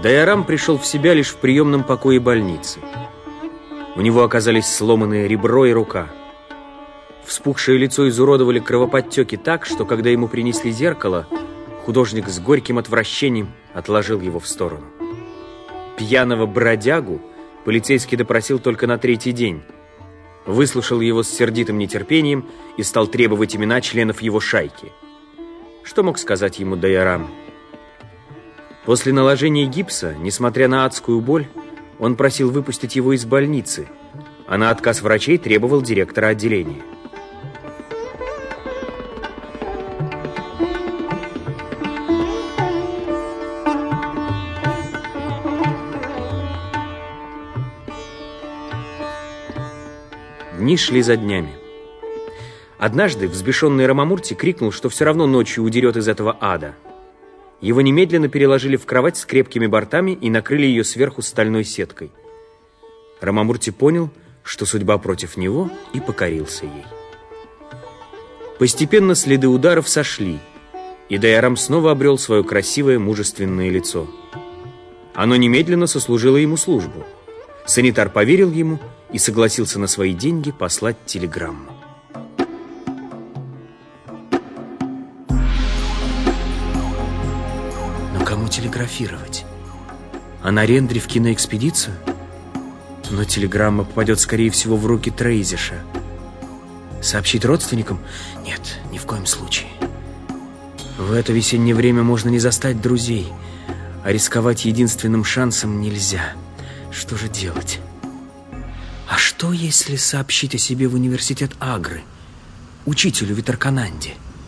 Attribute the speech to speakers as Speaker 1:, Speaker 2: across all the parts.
Speaker 1: Дайарам пришел в себя лишь в приемном покое больницы. У него оказались сломанные ребро и рука. Вспухшее лицо изуродовали кровоподтеки так, что когда ему принесли зеркало, художник с горьким отвращением отложил его в сторону. Пьяного бродягу полицейский допросил только на третий день. Выслушал его с сердитым нетерпением и стал требовать имена членов его шайки. Что мог сказать ему Дайарам? После наложения гипса, несмотря на адскую боль, он просил выпустить его из больницы, а на отказ врачей требовал директора отделения. Дни шли за днями. Однажды взбешенный Рамамурти крикнул, что все равно ночью удерет из этого ада. Его немедленно переложили в кровать с крепкими бортами и накрыли ее сверху стальной сеткой. Рамамурти понял, что судьба против него, и покорился ей. Постепенно следы ударов сошли, и Дайарам снова обрел свое красивое, мужественное лицо. Оно немедленно сослужило ему службу. Санитар поверил ему и согласился на свои деньги послать телеграмму. Но кому телеграфировать? А Нарендре в киноэкспедицию? Но телеграмма попадет, скорее всего, в руки Трейзиша. Сообщить родственникам? Нет, ни в коем случае. В это весеннее время можно не застать друзей, а рисковать единственным шансом нельзя. Что же делать? А что, если сообщить о себе в университет Агры, учителю Витаркананде?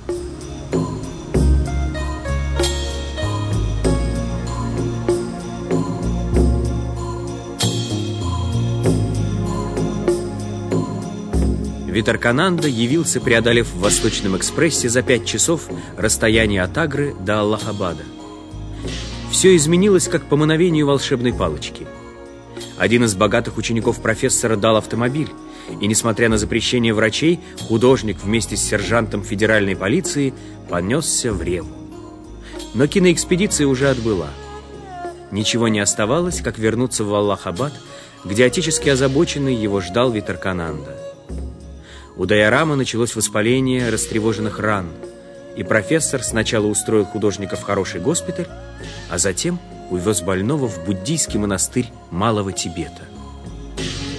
Speaker 1: Витаркананда явился, преодолев в Восточном экспрессе за 5 часов расстояние от Агры до Аллахабада. Все изменилось, как по мановению волшебной палочки. Один из богатых учеников профессора дал автомобиль, и, несмотря на запрещение врачей, художник вместе с сержантом федеральной полиции понесся в Реву. Но киноэкспедиция уже отбыла. Ничего не оставалось, как вернуться в Аллахабад, где отечески озабоченный его ждал Витаркананда. У Дайарама началось воспаление растревоженных ран, и профессор сначала устроил художника в хороший госпиталь, а затем увез больного в буддийский монастырь Малого Тибета.